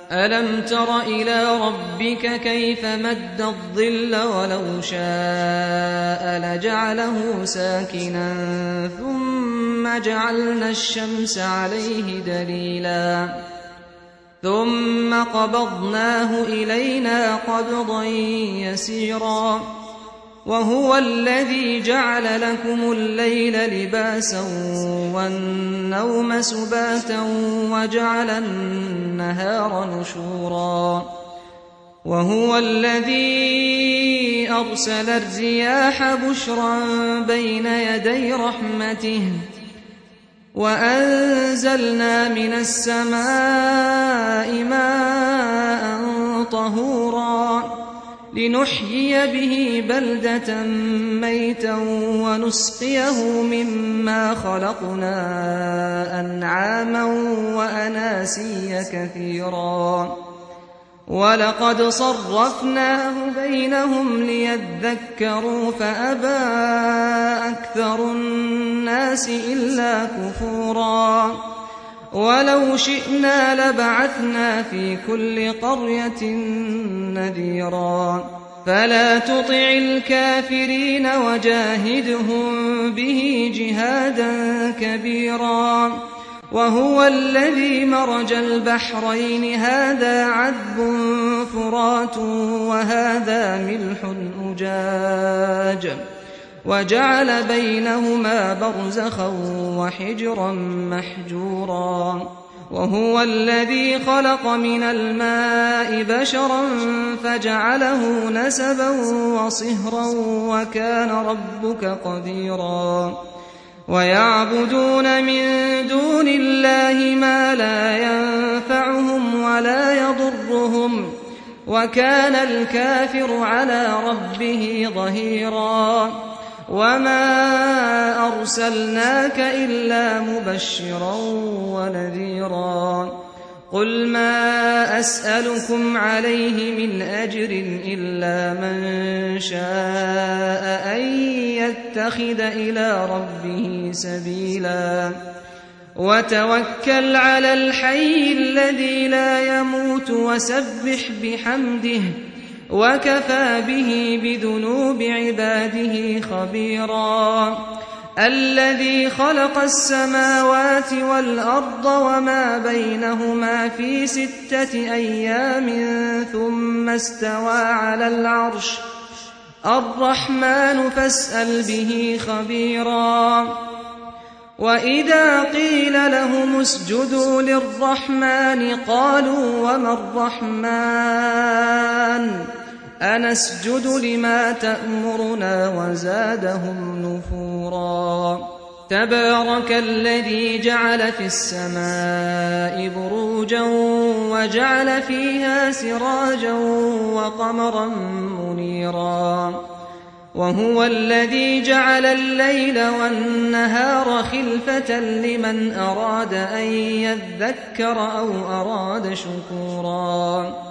ألم تر إلى ربك كيف مد الظل ولو شاء لجعله ساكنا ثم جعلنا الشمس عليه دليلا ثم قبضناه إلينا قبضا يسيرا وهو الذي جعل لكم الليل لباسا والنوم سباتا وجعل النهار نشورا وهو الذي أرسل الرياح بشرا بين يدي رحمته وأنزلنا من السماء ماء طهورا لنحيي به بلدة ميتا ونسقيه مما خلقنا أنعاما وأناسيا كثيرا ولقد صرفناه بينهم ليذكروا فأبى أكثر الناس إلا كفورا ولو شئنا لبعثنا في كل قرية نذيرا فلا تطع الكافرين وجاهدهم به جهادا كبيرا وهو الذي مرج البحرين هذا عذب فرات وهذا ملح أجاج وجعل بينهما برزخا وحجرا محجورا وهو الذي خلق من الماء بشرا فجعله نسبا وصهرا وكان ربك قديرا ويعبدون من دون الله ما لا ينفعهم ولا يضرهم وكان الكافر على ربه ظهيرا وما أرسلناك إلا مبشرا ونذيرا قل ما أسألكم عليه من أجر إلا من شاء أن يتخذ إلى ربه سبيلا وتوكل على الحي الذي لا يموت وسبح بحمده وكفى به بذنوب عباده خبيرا الذي خلق السماوات والأرض وما بينهما في 6 أيام ثم استوى على العرش الرحمن فاسأل به خبيرا وإذا قيل لهم اسجدوا للرحمن قالوا وما الرحمن أنسجد لما تأمرنا وزادهم نفورا تبارك الذي جعل في السماء بروجا وجعل فيها سراجا وقمرا منيرا وهو الذي جعل الليل والنهار خلفة لمن أراد أن يذكر أو أراد شكورا